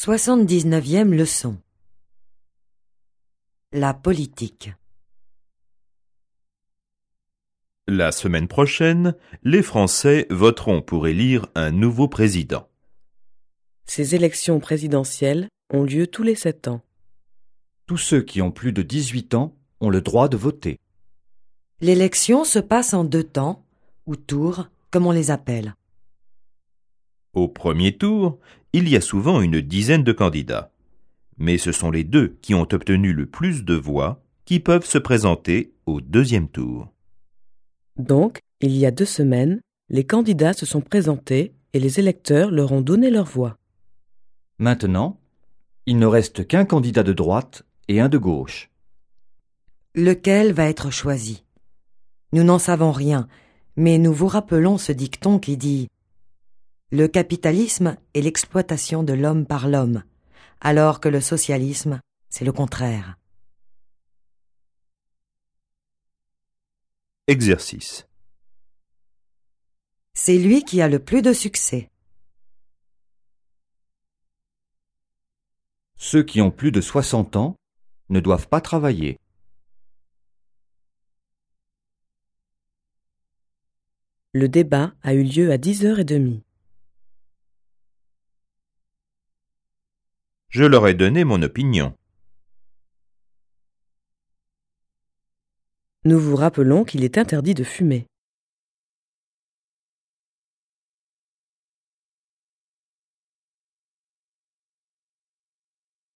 79e leçon. La politique. La semaine prochaine, les Français voteront pour élire un nouveau président. Ces élections présidentielles ont lieu tous les 7 ans. Tous ceux qui ont plus de 18 ans ont le droit de voter. L'élection se passe en 2 temps, ou tours, comme on les appelle. Au premier tour, il y a souvent une dizaine de candidats. Mais ce sont les 2 qui ont obtenu le plus de voix qui peuvent se présenter au deuxième tour. Donc, il y a 2 semaines, les candidats se sont présentés et les électeurs leur ont donné leur voix. Maintenant, il ne reste qu'un candidat de droite et un de gauche. Lequel va être choisi? Nous n'en savons rien, mais nous vous rappelons ce dicton qui dit « Le capitalisme est l'exploitation de l'homme par l'homme, alors que le socialisme, c'est le contraire. » Exercice. C'est lui qui a le plus de succès. Ceux qui ont plus de 60 ans ne doivent pas travailler. Le débat a eu lieu à 10h30. Je leur ai donné mon opinion. Nous vous rappelons qu'il est interdit de fumer.